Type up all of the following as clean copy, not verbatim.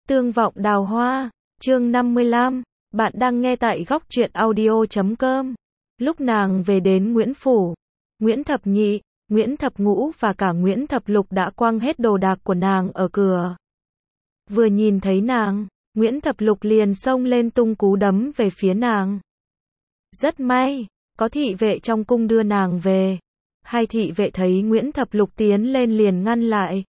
Tương vọng đào hoa, chương 55, bạn đang nghe tại góc truyện audio.com. Lúc nàng về đến Nguyễn Phủ, Nguyễn Thập Nhị, Nguyễn Thập Ngũ và cả Nguyễn Thập Lục đã quăng hết đồ đạc của nàng ở cửa. Vừa nhìn thấy nàng, Nguyễn Thập Lục liền xông lên tung cú đấm về phía nàng. Rất may, có thị vệ trong cung đưa nàng về. Hai thị vệ thấy Nguyễn Thập Lục tiến lên liền ngăn lại,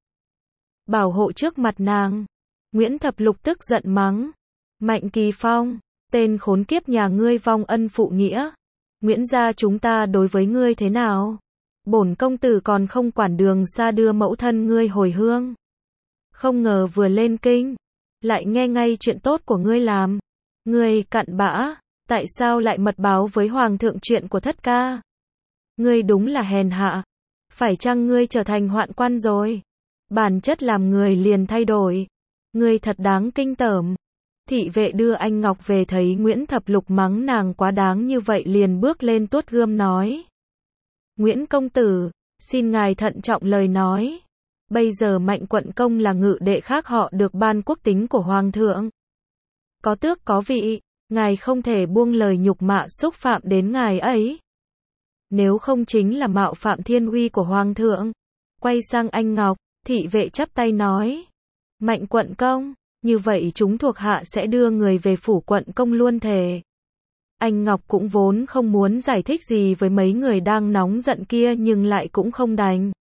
bảo hộ trước mặt nàng. Nguyễn Thập Lục tức giận mắng, Mạnh Kỳ Phong, tên khốn kiếp nhà ngươi vong ân phụ nghĩa. Nguyễn gia chúng ta đối với ngươi thế nào? Bổn công tử còn không quản đường xa đưa mẫu thân ngươi hồi hương. Không ngờ vừa lên kinh, lại nghe ngay chuyện tốt của ngươi làm. Ngươi cặn bã, tại sao lại mật báo với hoàng thượng chuyện của thất ca? Ngươi đúng là hèn hạ. Phải chăng ngươi trở thành hoạn quan rồi? Bản chất làm người liền thay đổi. Ngươi thật đáng kinh tởm. Thị vệ đưa anh Ngọc về thấy Nguyễn Thập Lục mắng nàng quá đáng như vậy liền bước lên tuốt gươm nói. Nguyễn công tử, xin ngài thận trọng lời nói. Bây giờ Mạnh quận công là ngự đệ khác họ được ban quốc tính của hoàng thượng. Có tước có vị, ngài không thể buông lời nhục mạ xúc phạm đến ngài ấy. Nếu không chính là mạo phạm thiên uy của hoàng thượng. Quay sang anh Ngọc, thị vệ chắp tay nói. Mạnh quận công, như vậy chúng thuộc hạ sẽ đưa người về phủ quận công luôn thề. Anh Ngọc cũng vốn không muốn giải thích gì với mấy người đang nóng giận kia nhưng lại cũng không đành.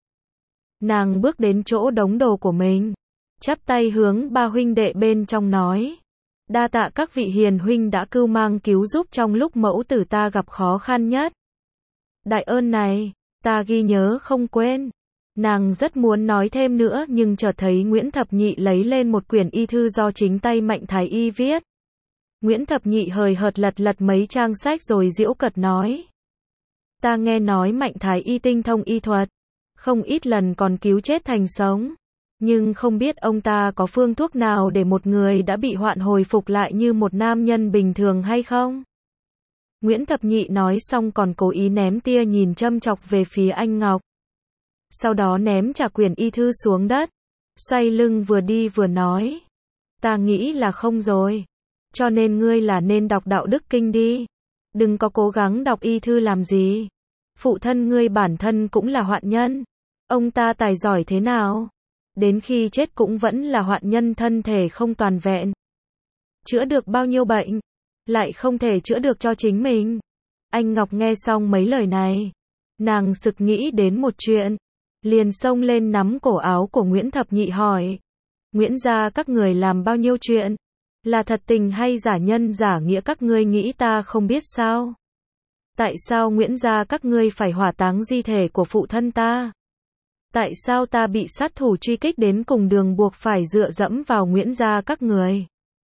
Nàng bước đến chỗ đống đồ của mình, chắp tay hướng ba huynh đệ bên trong nói. Đa tạ các vị hiền huynh đã cưu mang cứu giúp trong lúc mẫu tử ta gặp khó khăn nhất. Đại ơn này, ta ghi nhớ không quên. Nàng rất muốn nói thêm nữa nhưng chợt thấy Nguyễn Thập Nhị lấy lên một quyển y thư do chính tay Mạnh Thái Y viết. Nguyễn Thập Nhị hời hợt lật mấy trang sách rồi giễu cợt nói. Ta nghe nói Mạnh Thái Y tinh thông y thuật, không ít lần còn cứu chết thành sống. Nhưng không biết ông ta có phương thuốc nào để một người đã bị hoạn hồi phục lại như một nam nhân bình thường hay không? Nguyễn Thập Nhị nói xong còn cố ý ném tia nhìn châm chọc về phía anh Ngọc. Sau đó ném trả quyển y thư xuống đất, xoay lưng vừa đi vừa nói. Ta nghĩ là không rồi. Cho nên ngươi là nên đọc đạo đức kinh đi. Đừng có cố gắng đọc y thư làm gì. Phụ thân ngươi bản thân cũng là hoạn nhân. Ông ta tài giỏi thế nào? Đến khi chết cũng vẫn là hoạn nhân thân thể không toàn vẹn. Chữa được bao nhiêu bệnh, lại không thể chữa được cho chính mình. Anh Ngọc nghe xong mấy lời này, nàng sực nghĩ đến một chuyện. Liền xông lên nắm cổ áo của Nguyễn Thập Nhị hỏi. Nguyễn gia các người làm bao nhiêu chuyện? Là thật tình hay giả nhân giả nghĩa các ngươi nghĩ ta không biết sao? Tại sao Nguyễn gia các ngươi phải hỏa táng di thể của phụ thân ta? Tại sao ta bị sát thủ truy kích đến cùng đường buộc phải dựa dẫm vào Nguyễn gia các người?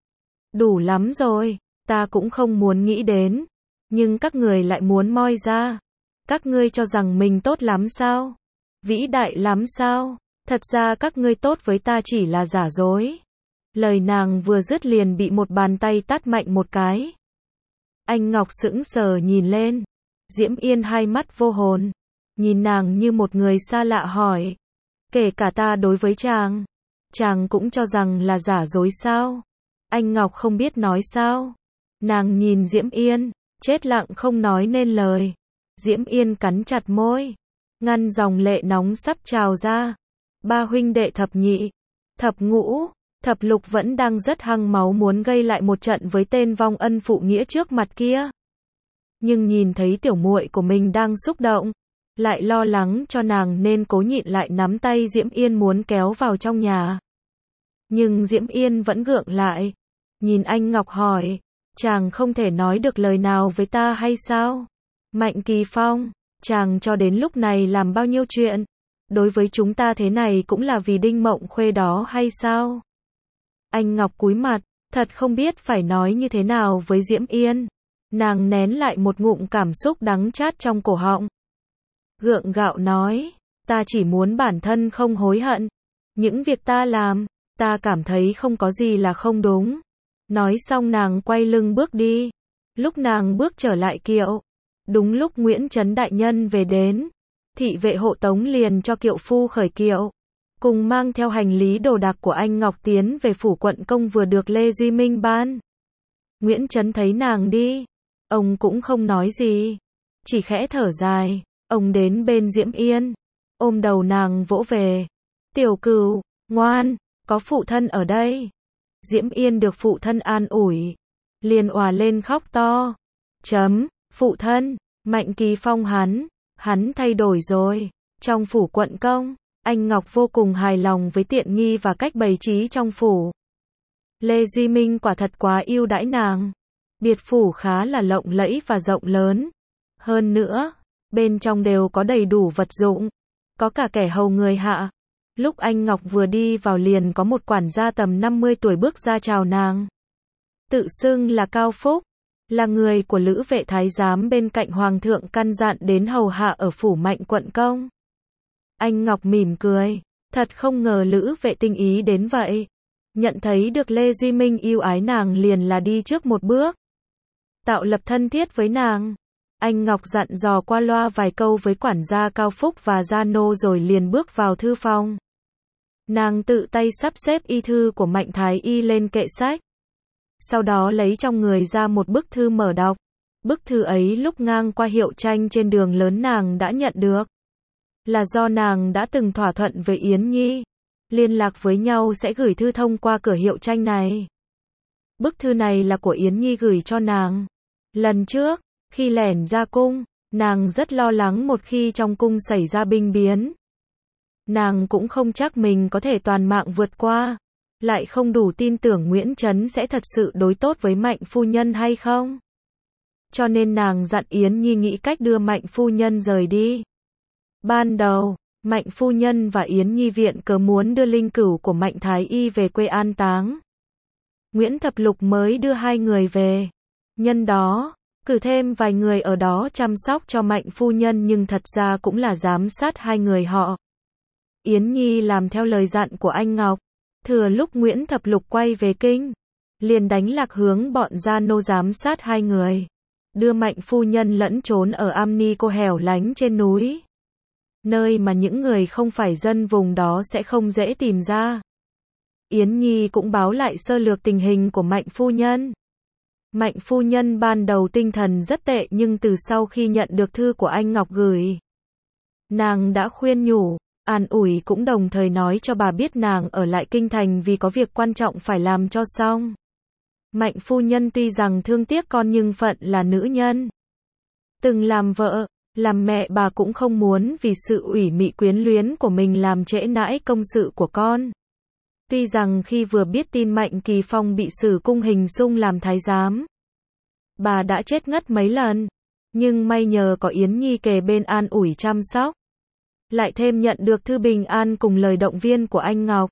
Đủ lắm rồi, ta cũng không muốn nghĩ đến. Nhưng các người lại muốn moi ra. Các ngươi cho rằng mình tốt lắm sao? Vĩ đại lắm sao? Thật ra các ngươi tốt với ta chỉ là giả dối. Lời nàng vừa dứt liền bị một bàn tay tát mạnh một cái. Anh Ngọc sững sờ nhìn lên. Diễm Yên hai mắt vô hồn. Nhìn nàng như một người xa lạ hỏi. Kể cả ta đối với chàng cũng cho rằng là giả dối sao? Anh Ngọc không biết nói sao. Nàng nhìn Diễm Yên, chết lặng không nói nên lời. Diễm Yên cắn chặt môi, ngăn dòng lệ nóng sắp trào ra. Ba huynh đệ Thập Nhị, Thập Ngũ, Thập Lục vẫn đang rất hăng máu muốn gây lại một trận với tên vong ân phụ nghĩa trước mặt kia. Nhưng nhìn thấy tiểu muội của mình đang xúc động, lại lo lắng cho nàng nên cố nhịn lại nắm tay Diễm Yên muốn kéo vào trong nhà. Nhưng Diễm Yên vẫn gượng lại, nhìn anh Ngọc hỏi, chàng không thể nói được lời nào với ta hay sao? Mạnh Kỳ Phong, chàng cho đến lúc này làm bao nhiêu chuyện? Đối với chúng ta thế này cũng là vì Đinh Mộng Khuê đó hay sao? Anh Ngọc cúi mặt, thật không biết phải nói như thế nào với Diễm Yên. Nàng nén lại một ngụm cảm xúc đắng chát trong cổ họng. Gượng gạo nói, ta chỉ muốn bản thân không hối hận. Những việc ta làm, ta cảm thấy không có gì là không đúng. Nói xong nàng quay lưng bước đi. Lúc nàng bước trở lại kiệu, đúng lúc Nguyễn Trấn đại nhân về đến, thị vệ hộ tống liền cho kiệu phu khởi kiệu. cùng mang theo hành lý đồ đạc của anh Ngọc tiến về phủ quận công vừa được Lê Duy Minh ban. Nguyễn Trấn thấy nàng đi, ông cũng không nói gì, chỉ khẽ thở dài, ông đến bên Diễm Yên, ôm đầu nàng vỗ về. Tiểu Cửu, ngoan, có phụ thân ở đây. Diễm Yên được phụ thân an ủi, liền òa lên khóc to. Phụ thân, Mạnh Kỳ Phong hắn thay đổi rồi. Trong phủ quận công, anh Ngọc vô cùng hài lòng với tiện nghi và cách bày trí trong phủ. Lê Duy Minh quả thật quá ưu đãi nàng. Biệt phủ khá là lộng lẫy và rộng lớn. Hơn nữa, bên trong đều có đầy đủ vật dụng, có cả kẻ hầu người hạ. Lúc anh Ngọc vừa đi vào liền có một quản gia tầm 50 tuổi bước ra chào nàng. Tự xưng là Cao Phúc, là người của Lữ Vệ Thái giám bên cạnh hoàng thượng căn dặn đến hầu hạ ở phủ Mạnh quận công. Anh Ngọc mỉm cười, thật không ngờ Lữ Vệ tinh ý đến vậy. Nhận thấy được Lê Duy Minh yêu ái nàng liền là đi trước một bước, tạo lập thân thiết với nàng. Anh Ngọc dặn dò qua loa vài câu với quản gia Cao Phúc và gia nô rồi liền bước vào thư phòng. Nàng tự tay sắp xếp y thư của Mạnh Thái Y lên kệ sách. Sau đó lấy trong người ra một bức thư mở đọc. Bức thư ấy lúc ngang qua hiệu tranh trên đường lớn nàng đã nhận được. Là do nàng đã từng thỏa thuận với Yến Nhi. Liên lạc với nhau sẽ gửi thư thông qua cửa hiệu tranh này. Bức thư này là của Yến Nhi gửi cho nàng. Lần trước, khi lẻn ra cung, nàng rất lo lắng một khi trong cung xảy ra binh biến. Nàng cũng không chắc mình có thể toàn mạng vượt qua. Lại không đủ tin tưởng Nguyễn Trấn sẽ thật sự đối tốt với Mạnh phu nhân hay không. Cho nên nàng dặn Yến Nhi nghĩ cách đưa Mạnh phu nhân rời đi. Ban đầu, Mạnh phu nhân và Yến Nhi viện cớ muốn đưa linh cữu của Mạnh Thái Y về quê an táng. Nguyễn Thập Lục mới đưa hai người về. Nhân đó, cử thêm vài người ở đó chăm sóc cho Mạnh phu nhân nhưng thật ra cũng là giám sát hai người họ. Yến Nhi làm theo lời dặn của anh Ngọc. Thừa lúc Nguyễn Thập Lục quay về kinh, liền đánh lạc hướng bọn gia nô giám sát hai người. Đưa Mạnh phu nhân lẫn trốn ở am ni cô hẻo lánh trên núi. Nơi mà những người không phải dân vùng đó sẽ không dễ tìm ra. Yến Nhi cũng báo lại sơ lược tình hình của Mạnh phu nhân. Mạnh phu nhân ban đầu tinh thần rất tệ nhưng từ sau khi nhận được thư của anh Ngọc gửi, nàng đã khuyên nhủ, an ủi cũng đồng thời nói cho bà biết nàng ở lại kinh thành vì có việc quan trọng phải làm cho xong. Mạnh phu nhân tuy rằng thương tiếc con nhưng phận là nữ nhân. Từng làm vợ, làm mẹ bà cũng không muốn vì sự ủy mị quyến luyến của mình làm trễ nãi công sự của con. Tuy rằng khi vừa biết tin Mạnh Kỳ Phong bị xử cung hình xung làm thái giám, bà đã chết ngất mấy lần, nhưng may nhờ có Yến Nhi kề bên an ủi chăm sóc. Lại thêm nhận được thư bình an cùng lời động viên của anh Ngọc.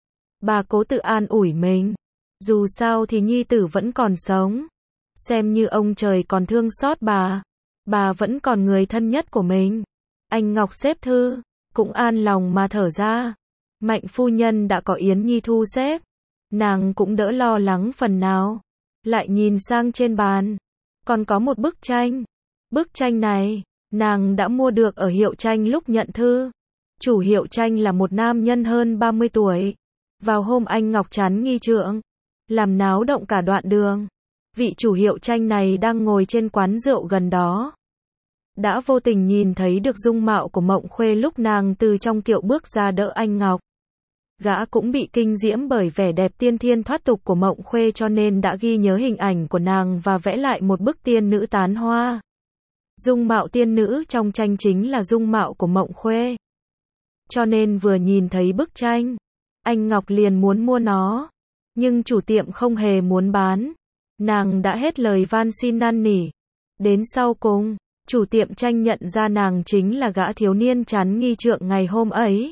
Bà cố tự an ủi mình. Dù sao thì nhi tử vẫn còn sống. Xem như ông trời còn thương xót bà vẫn còn người thân nhất của mình. Anh Ngọc xếp thư, cũng an lòng mà thở ra. Mạnh phu nhân đã có Yến Nhi thu xếp. Nàng cũng đỡ lo lắng phần nào. Lại nhìn sang trên bàn. Còn có một bức tranh. Bức tranh này, nàng đã mua được ở hiệu tranh lúc nhận thư. Chủ hiệu tranh là một nam nhân hơn 30 tuổi. Vào hôm anh Ngọc chán nghi trượng, làm náo động cả đoạn đường. Vị chủ hiệu tranh này đang ngồi trên quán rượu gần đó. Đã vô tình nhìn thấy được dung mạo của Mộng Khuê lúc nàng từ trong kiệu bước ra đỡ anh Ngọc. Gã cũng bị kinh diễm bởi vẻ đẹp tiên thiên thoát tục của Mộng Khuê cho nên đã ghi nhớ hình ảnh của nàng và vẽ lại một bức tiên nữ tán hoa. Dung mạo tiên nữ trong tranh chính là dung mạo của Mộng Khuê. Cho nên vừa nhìn thấy bức tranh, anh Ngọc liền muốn mua nó. Nhưng chủ tiệm không hề muốn bán. Nàng đã hết lời van xin năn nỉ. Đến sau cùng, chủ tiệm tranh nhận ra nàng chính là gã thiếu niên chán nghi trượng ngày hôm ấy.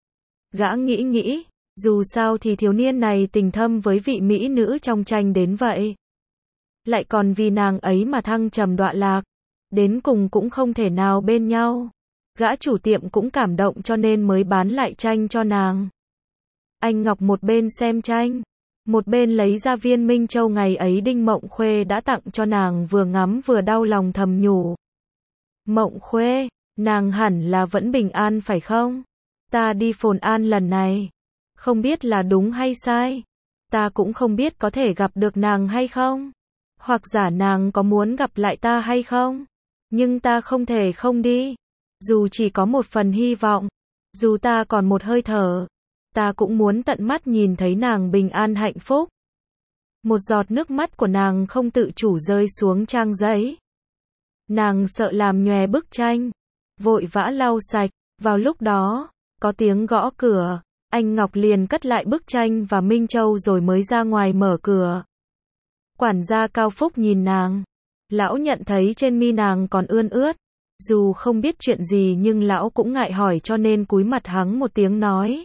Gã nghĩ, dù sao thì thiếu niên này tình thâm với vị mỹ nữ trong tranh đến vậy. Lại còn vì nàng ấy mà thăng trầm đọa lạc. Đến cùng cũng không thể nào bên nhau. Gã chủ tiệm cũng cảm động cho nên mới bán lại tranh cho nàng. Anh Ngọc một bên xem tranh, một bên lấy ra viên Minh Châu ngày ấy Đinh Mộng Khuê đã tặng cho nàng, vừa ngắm vừa đau lòng thầm nhủ. Mộng Khuê, nàng hẳn là vẫn bình an phải không? Ta đi Phồn An lần này, không biết là đúng hay sai. Ta cũng không biết có thể gặp được nàng hay không. Hoặc giả nàng có muốn gặp lại ta hay không. Nhưng ta không thể không đi. Dù chỉ có một phần hy vọng. Dù ta còn một hơi thở. Ta cũng muốn tận mắt nhìn thấy nàng bình an hạnh phúc. Một giọt nước mắt của nàng không tự chủ rơi xuống trang giấy. Nàng sợ làm nhòe bức tranh. Vội vã lau sạch. Vào lúc đó, có tiếng gõ cửa. Anh Ngọc liền cất lại bức tranh và Minh Châu rồi mới ra ngoài mở cửa. Quản gia Cao Phúc nhìn nàng. Lão nhận thấy trên mi nàng còn ươn ướt. Dù không biết chuyện gì nhưng lão cũng ngại hỏi cho nên cúi mặt hắng một tiếng nói.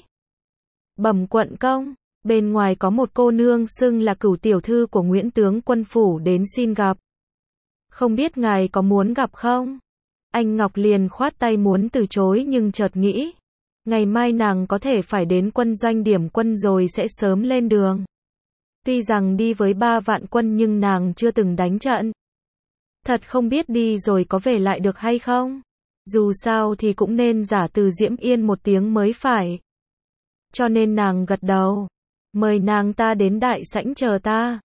Bẩm quận công, bên ngoài có một cô nương xưng là Cửu tiểu thư của Nguyễn tướng quân phủ đến xin gặp. Không biết ngài có muốn gặp không? Anh Ngọc liền khoát tay muốn từ chối nhưng chợt nghĩ. Ngày mai nàng có thể phải đến quân doanh điểm quân rồi sẽ sớm lên đường. Tuy rằng đi với 3 vạn quân nhưng nàng chưa từng đánh trận. Thật không biết đi rồi có về lại được hay không. Dù sao thì cũng nên giả từ Diễm Yên một tiếng mới phải. Cho nên nàng gật đầu. Mời nàng ta đến đại sảnh chờ ta.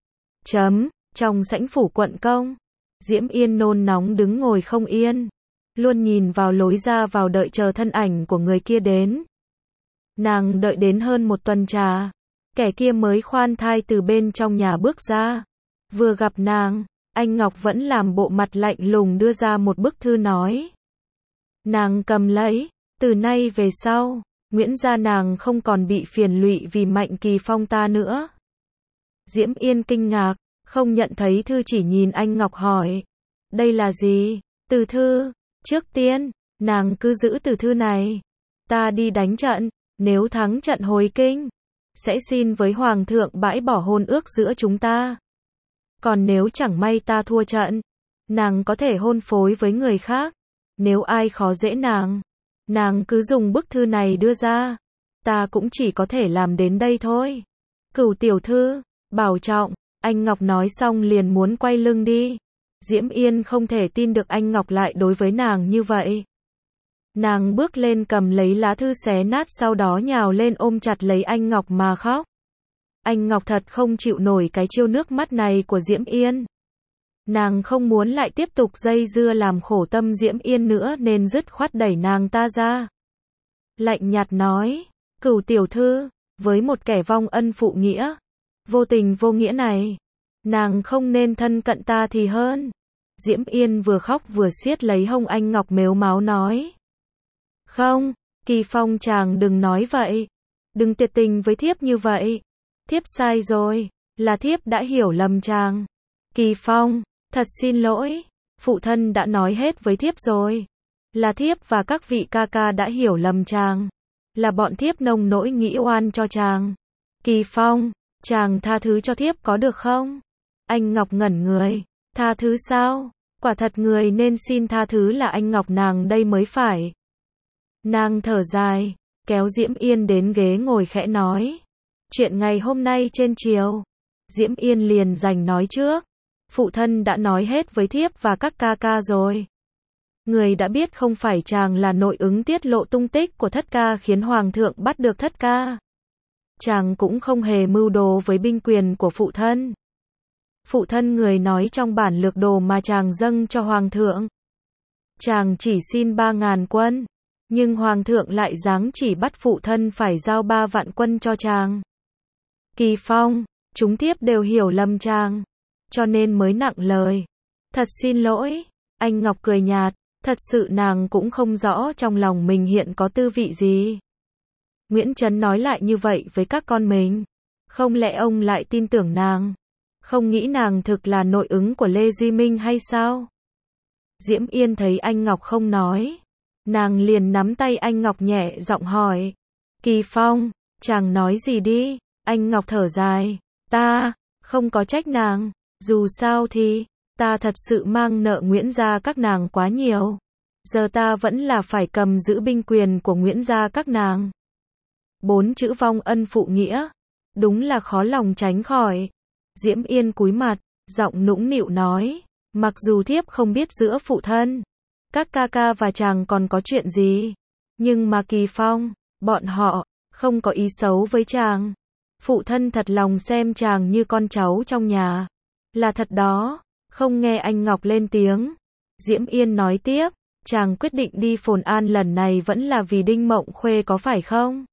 Trong sảnh phủ quận công. Diễm Yên nôn nóng đứng ngồi không yên. Luôn nhìn vào lối ra vào đợi chờ thân ảnh của người kia đến. Nàng đợi đến hơn một tuần trà. Kẻ kia mới khoan thai từ bên trong nhà bước ra. Vừa gặp nàng, anh Ngọc vẫn làm bộ mặt lạnh lùng đưa ra một bức thư nói. Nàng cầm lấy, từ nay về sau, Nguyễn gia nàng không còn bị phiền lụy vì Mạnh Kỳ Phong ta nữa. Diễm Yên kinh ngạc, không nhận thấy thư chỉ nhìn anh Ngọc hỏi. Đây là gì? Từ thư. Trước tiên, nàng cứ giữ từ thư này. Ta đi đánh trận, nếu thắng trận hồi kinh, sẽ xin với Hoàng thượng bãi bỏ hôn ước giữa chúng ta. Còn nếu chẳng may ta thua trận, nàng có thể hôn phối với người khác. Nếu ai khó dễ nàng cứ dùng bức thư này đưa ra. Ta cũng chỉ có thể làm đến đây thôi. Cửu tiểu thư, bảo trọng. Anh Ngọc nói xong liền muốn quay lưng đi. Diễm Yên không thể tin được anh Ngọc lại đối với nàng như vậy. Nàng bước lên cầm lấy lá thư xé nát sau đó nhào lên ôm chặt lấy anh Ngọc mà khóc. Anh Ngọc thật không chịu nổi cái chiêu nước mắt này của Diễm Yên. Nàng không muốn lại tiếp tục dây dưa làm khổ tâm Diễm Yên nữa nên dứt khoát đẩy nàng ta ra. Lạnh nhạt nói, Cửu tiểu thư, với một kẻ vong ân phụ nghĩa, vô tình vô nghĩa này, nàng không nên thân cận ta thì hơn. Diễm Yên vừa khóc vừa siết lấy hông anh Ngọc mếu máo nói. Không, Kỳ Phong chàng đừng nói vậy. Đừng tuyệt tình với thiếp như vậy. Thiếp sai rồi, là thiếp đã hiểu lầm chàng. Kỳ Phong, thật xin lỗi, phụ thân đã nói hết với thiếp rồi. Là thiếp và các vị ca ca đã hiểu lầm chàng. Là bọn thiếp nông nỗi nghĩ oan cho chàng. Kỳ Phong, chàng tha thứ cho thiếp có được không? Anh Ngọc ngẩn người. Tha thứ sao? Quả thật người nên xin tha thứ là anh Ngọc nàng đây mới phải. Nàng thở dài, kéo Diễm Yên đến ghế ngồi khẽ nói. Chuyện ngày hôm nay trên triều. Diễm Yên liền giành nói trước. Phụ thân đã nói hết với thiếp và các ca ca rồi. Người đã biết không phải chàng là nội ứng tiết lộ tung tích của thất ca khiến hoàng thượng bắt được thất ca. Chàng cũng không hề mưu đồ với binh quyền của phụ thân. Phụ thân người nói trong bản lược đồ mà chàng dâng cho hoàng thượng. Chàng chỉ xin 3.000 quân. Nhưng hoàng thượng lại giáng chỉ bắt phụ thân phải giao 3 vạn quân cho chàng. Kỳ Phong, chúng thiếp đều hiểu lầm chàng. Cho nên mới nặng lời. Thật xin lỗi. Anh Ngọc cười nhạt. Thật sự nàng cũng không rõ trong lòng mình hiện có tư vị gì. Nguyễn Trấn nói lại như vậy với các con mình. Không lẽ ông lại tin tưởng nàng? Không nghĩ nàng thực là nội ứng của Lê Duy Minh hay sao? Diễm Yên thấy anh Ngọc không nói. Nàng liền nắm tay anh Ngọc nhẹ giọng hỏi. Kỳ Phong, chàng nói gì đi? Anh Ngọc thở dài. Ta, không có trách nàng. Dù sao thì, ta thật sự mang nợ Nguyễn gia các nàng quá nhiều. Giờ ta vẫn là phải cầm giữ binh quyền của Nguyễn gia các nàng. 4 chữ vong ân phụ nghĩa. Đúng là khó lòng tránh khỏi. Diễm Yên cúi mặt, giọng nũng nịu nói. Mặc dù thiếp không biết giữa phụ thân, các ca ca và chàng còn có chuyện gì. Nhưng mà Kỳ Phong, Bọn họ không có ý xấu với chàng. Phụ thân thật lòng xem chàng như con cháu trong nhà. Là thật đó. Không nghe anh Ngọc lên tiếng. Diễm Yên nói tiếp, chàng quyết định đi Phồn An lần này vẫn là vì Đinh Mộng Khuê có phải không?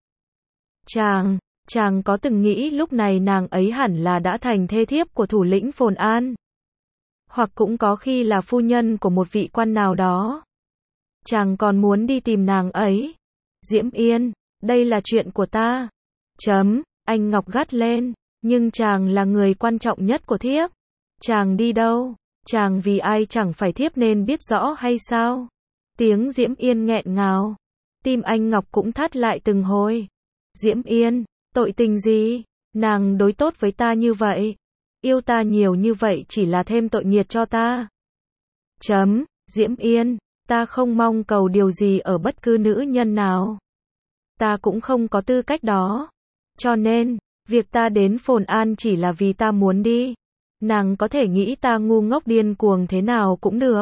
Chàng có từng nghĩ lúc này nàng ấy hẳn là đã thành thê thiếp của thủ lĩnh Phồn An? Hoặc cũng có khi là phu nhân của một vị quan nào đó. Chàng còn muốn đi tìm nàng ấy. Diễm Yên, đây là chuyện của ta. Anh Ngọc gắt lên, nhưng chàng là người quan trọng nhất của thiếp. Chàng đi đâu? Chàng vì ai chẳng phải thiếp nên biết rõ hay sao? Tiếng Diễm Yên nghẹn ngào. Tim anh Ngọc cũng thắt lại từng hồi. Diễm Yên, tội tình gì? Nàng đối tốt với ta như vậy. Yêu ta nhiều như vậy chỉ là thêm tội nghiệt cho ta. Diễm Yên, ta không mong cầu điều gì ở bất cứ nữ nhân nào. Ta cũng không có tư cách đó. Cho nên, việc ta đến Phồn An chỉ là vì ta muốn đi. Nàng có thể nghĩ ta ngu ngốc điên cuồng thế nào cũng được.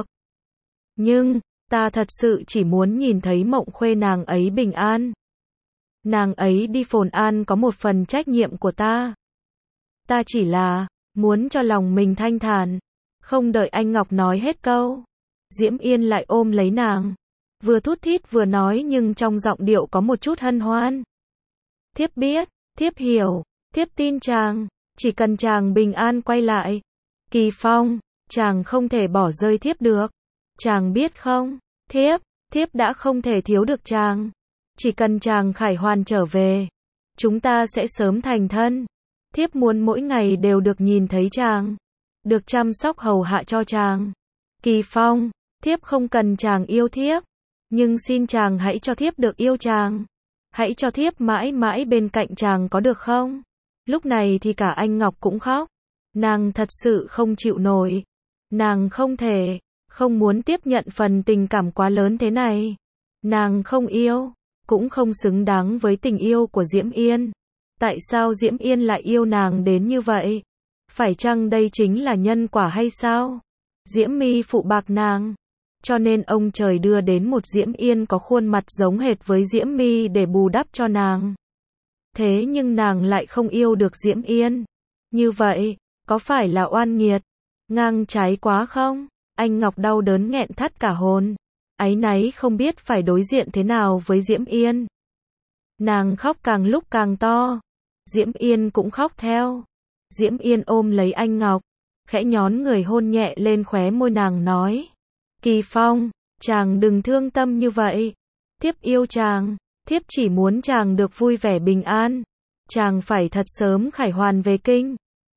Nhưng, ta thật sự chỉ muốn nhìn thấy Mộng Khuê nàng ấy bình an. Nàng ấy đi Phồn An có một phần trách nhiệm của ta. Ta chỉ là muốn cho lòng mình thanh thản. Không đợi anh Ngọc nói hết câu, Diễm Yên lại ôm lấy nàng. Vừa thút thít vừa nói nhưng trong giọng điệu có một chút hân hoan. Thiếp biết, thiếp hiểu, thiếp tin chàng. Chỉ cần chàng bình an quay lại. Kỳ Phong, chàng không thể bỏ rơi thiếp được. Chàng biết không, thiếp đã không thể thiếu được chàng. Chỉ cần chàng khải hoàn trở về, chúng ta sẽ sớm thành thân. Thiếp muốn mỗi ngày đều được nhìn thấy chàng, được chăm sóc hầu hạ cho chàng. Kỳ Phong, thiếp không cần chàng yêu thiếp, nhưng xin chàng hãy cho thiếp được yêu chàng. Hãy cho thiếp mãi mãi bên cạnh chàng có được không? Lúc này thì cả anh Ngọc cũng khóc. Nàng thật sự không chịu nổi. Nàng không muốn tiếp nhận phần tình cảm quá lớn thế này. Nàng không yêu, cũng không xứng đáng với tình yêu của Diễm Yên. Tại sao Diễm Yên lại yêu nàng đến như vậy? Phải chăng đây chính là nhân quả hay sao? Diễm My phụ bạc nàng, cho nên ông trời đưa đến một Diễm Yên có khuôn mặt giống hệt với Diễm My để bù đắp cho nàng. Thế nhưng nàng lại không yêu được Diễm Yên. Như vậy, có phải là oan nghiệt, ngang trái quá không? Anh Ngọc đau đớn nghẹn thắt cả hồn. Áy náy không biết phải đối diện thế nào với Diễm Yên. Nàng khóc càng lúc càng to. Diễm Yên cũng khóc theo. Diễm Yên ôm lấy anh Ngọc, khẽ nhón người hôn nhẹ lên khóe môi nàng nói. Kỳ Phong, chàng đừng thương tâm như vậy. Thiếp yêu chàng. Thiếp chỉ muốn chàng được vui vẻ bình an. Chàng phải thật sớm khải hoàn về kinh.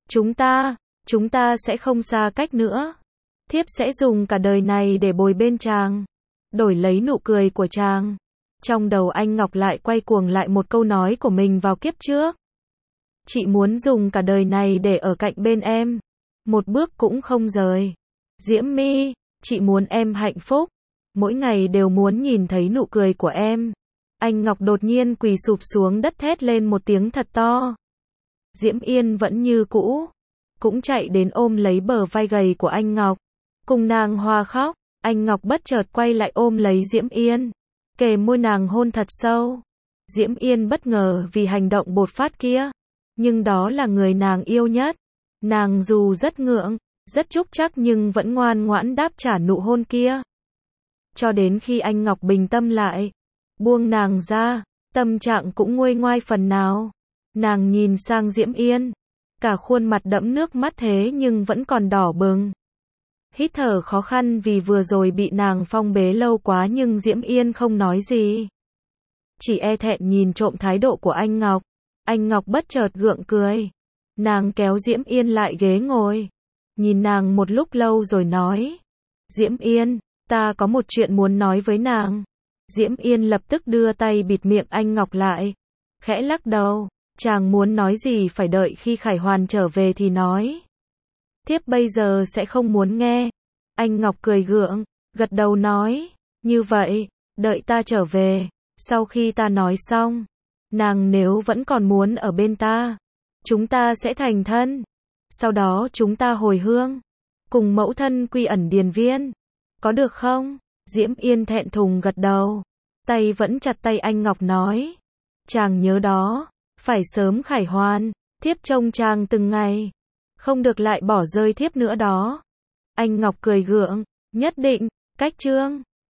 Chúng ta sẽ không xa cách nữa. Thiếp sẽ dùng cả đời này để bồi bên chàng, đổi lấy nụ cười của chàng. Trong đầu anh Ngọc lại quay cuồng lại một câu nói của mình vào kiếp trước. Chị muốn dùng cả đời này để ở cạnh bên em, một bước cũng không rời. Diễm My, chị muốn em hạnh phúc, mỗi ngày đều muốn nhìn thấy nụ cười của em. Anh Ngọc đột nhiên quỳ sụp xuống đất thét lên một tiếng thật to. Diễm Yên vẫn như cũ, cũng chạy đến ôm lấy bờ vai gầy của anh Ngọc, cùng nàng hòa khóc. Anh Ngọc bất chợt quay lại ôm lấy Diễm Yên, kề môi nàng hôn thật sâu. Diễm Yên bất ngờ vì hành động bột phát kia, nhưng đó là người nàng yêu nhất. Nàng dù rất ngượng, rất trúc trắc nhưng vẫn ngoan ngoãn đáp trả nụ hôn kia. Cho đến khi anh Ngọc bình tâm lại, buông nàng ra, tâm trạng cũng nguôi ngoai phần nào. Nàng nhìn sang Diễm Yên, cả khuôn mặt đẫm nước mắt thế nhưng vẫn còn đỏ bừng. Hít thở khó khăn vì vừa rồi bị nàng phong bế lâu quá nhưng Diễm Yên không nói gì. Chỉ e thẹn nhìn trộm thái độ của anh Ngọc. Anh Ngọc bất chợt gượng cười. Nàng kéo Diễm Yên lại ghế ngồi, nhìn nàng một lúc lâu rồi nói. Diễm Yên, ta có một chuyện muốn nói với nàng. Diễm Yên lập tức đưa tay bịt miệng anh Ngọc lại, khẽ lắc đầu. Chàng muốn nói gì phải đợi khi khải hoàn trở về thì nói. Thiếp bây giờ sẽ không muốn nghe. Anh Ngọc cười gượng, gật đầu nói. Như vậy, đợi ta trở về, sau khi ta nói xong, nàng nếu vẫn còn muốn ở bên ta, chúng ta sẽ thành thân. Sau đó chúng ta hồi hương, cùng mẫu thân quy ẩn điền viên. Có được không? Diễm Yên thẹn thùng gật đầu, tay vẫn chặt tay anh Ngọc nói. chàng nhớ đó, phải sớm khải hoàn, thiếp trông chàng từng ngày, không được lại bỏ rơi thiếp nữa đó. Anh Ngọc cười gượng, nhất định, cách Trương